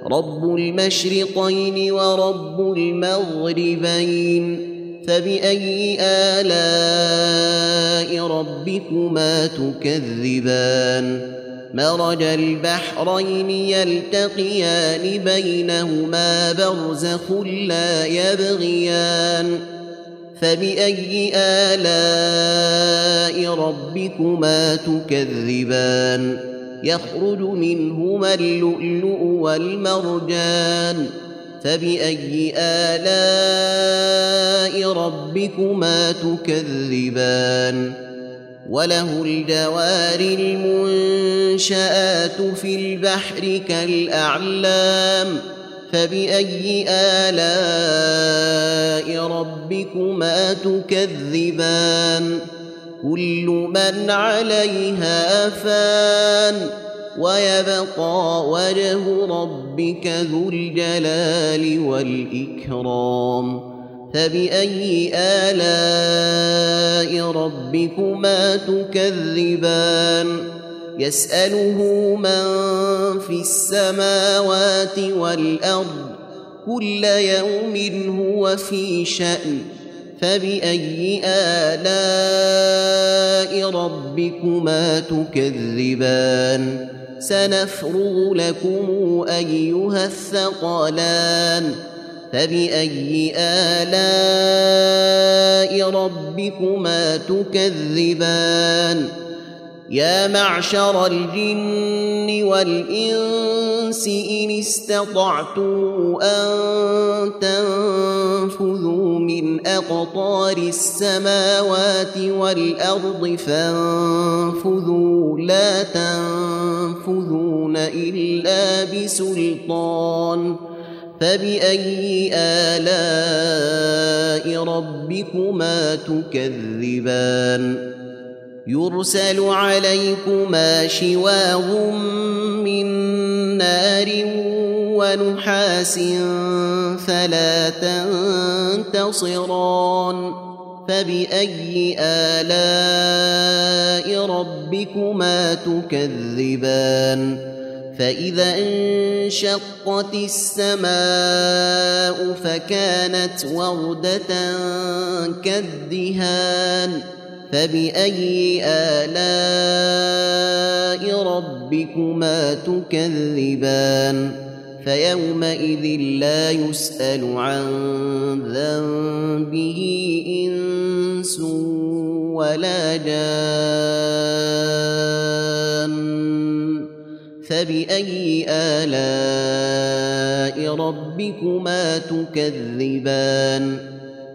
رب المشرقين ورب المغربين فبأي آلاء ربكما تكذبان مرج البحرين يلتقيان بينهما برزخ لا يبغيان فبأي آلاء ربكما تكذبان يخرج منهما اللؤلؤ والمرجان فبأي آلاء ربكما تكذبان وله الجوار المنشآت في البحر كالأعلام فبأي آلاء ربكما تكذبان كل من عليها فان ويبقى وجه ربك ذو الجلال والإكرام فبأي آلاء ربكما تكذبان يسأله من في السماوات والأرض كل يوم هو في شأن فبأي آلاء ربكما تكذبان سنفرغ لكم أيها الثقلان فبأي آلاء ربكما تكذبان يا معشر الجن والإنس إن استطعتم أن تنفذوا من أقطار السماوات والأرض فانفذوا لا تنفذون إلا بسلطان فبأي آلاء ربكما تكذبان يرسل عليكما شواظ من نار ونحاس فلا تنتصران فبأي آلاء ربكما تكذبان فإذا انشقت السماء فكانت وردة كالدهان فبأي آلاء ربكما تكذبان فيومئذ لا يسأل عن ذنبه إنس ولا جان فبأي آلاء ربكما تكذبان